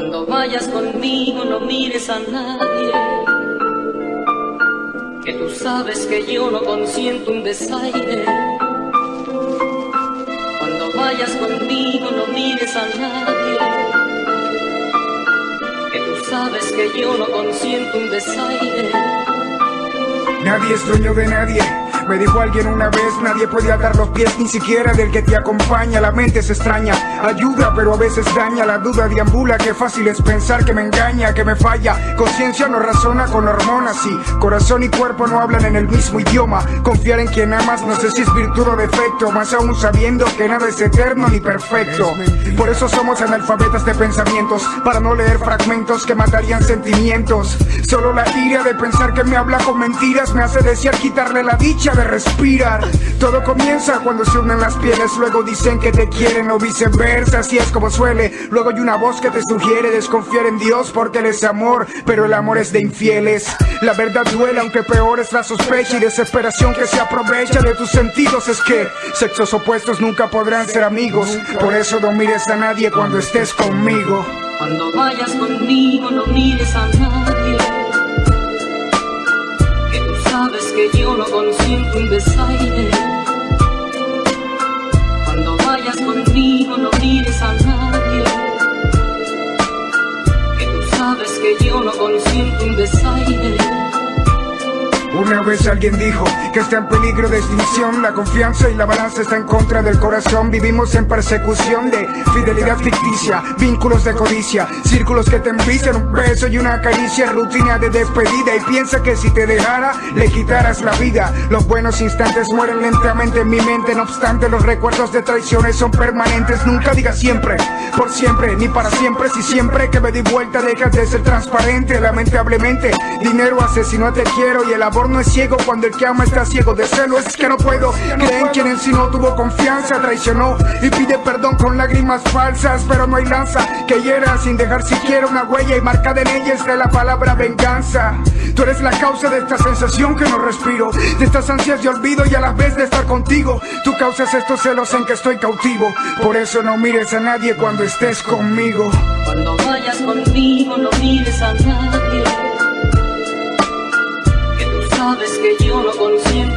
Cuando vayas conmigo no mires a nadie, que tú sabes que yo no consiento un desaire. Cuando vayas conmigo no mires a nadie, que tú sabes que yo no consiento un desaire. Nadie es dueño de nadie. Me dijo alguien una vez, nadie puede atar los pies, ni siquiera del que te acompaña. La mente es extraña, ayuda pero a veces daña. La duda deambula, qué fácil es pensar que me engaña, que me falla. Conciencia no razona con hormonas y corazón y cuerpo no hablan en el mismo idioma. Confiar en quien amas no sé si es virtud o defecto, más aún sabiendo que nada es eterno ni perfecto. Por eso somos analfabetas de pensamientos, para no leer fragmentos que matarían sentimientos. Solo la ira de pensar que me habla con mentiras me hace desear quitarle la dicha de respirar. Todo comienza cuando se unen las pieles, luego dicen que te quieren o viceversa, así es como suele. Luego hay una voz que te sugiere desconfiar en Dios porque Él es amor, pero el amor es de infieles. La verdad duele aunque peor es la sospecha y desesperación que se aprovecha de tus sentidos. Es que sexos opuestos nunca podrán ser amigos, por eso no mires a nadie cuando estés conmigo. Cuando vayas conmigo no mires a nadie, sabes que yo no consiento un desaire. Cuando vayas conmigo no mires a nadie, que tú sabes que yo no consiento un desaire. Una vez alguien dijo que está en peligro de extinción la confianza y la balanza está en contra del corazón. Vivimos en persecución de fidelidad ficticia, vínculos de codicia, círculos que te envician, un beso y una caricia, rutina de despedida. Y piensa que si te dejara, le quitaras la vida. Los buenos instantes mueren lentamente en mi mente, no obstante los recuerdos de traiciones son permanentes. Nunca digas siempre, por siempre, ni para siempre. Si siempre que me di vuelta dejas de ser transparente, lamentablemente dinero asesinó a te quiero y el amor no es ciego cuando el que ama está ciego de celo. Es que no puedo creer en quien en sí no tuvo confianza, traicionó y pide perdón con lágrimas falsas, pero no hay lanza que hiera sin dejar siquiera una huella y marcada en ella está la palabra venganza. Tú eres la causa de esta sensación que no respiro, de estas ansias de olvido y a la vez de estar contigo. Tú causas estos celos en que estoy cautivo, por eso no mires a nadie cuando estés conmigo. Cuando vayas conmigo no mires a nadie, sabes que yo no consiento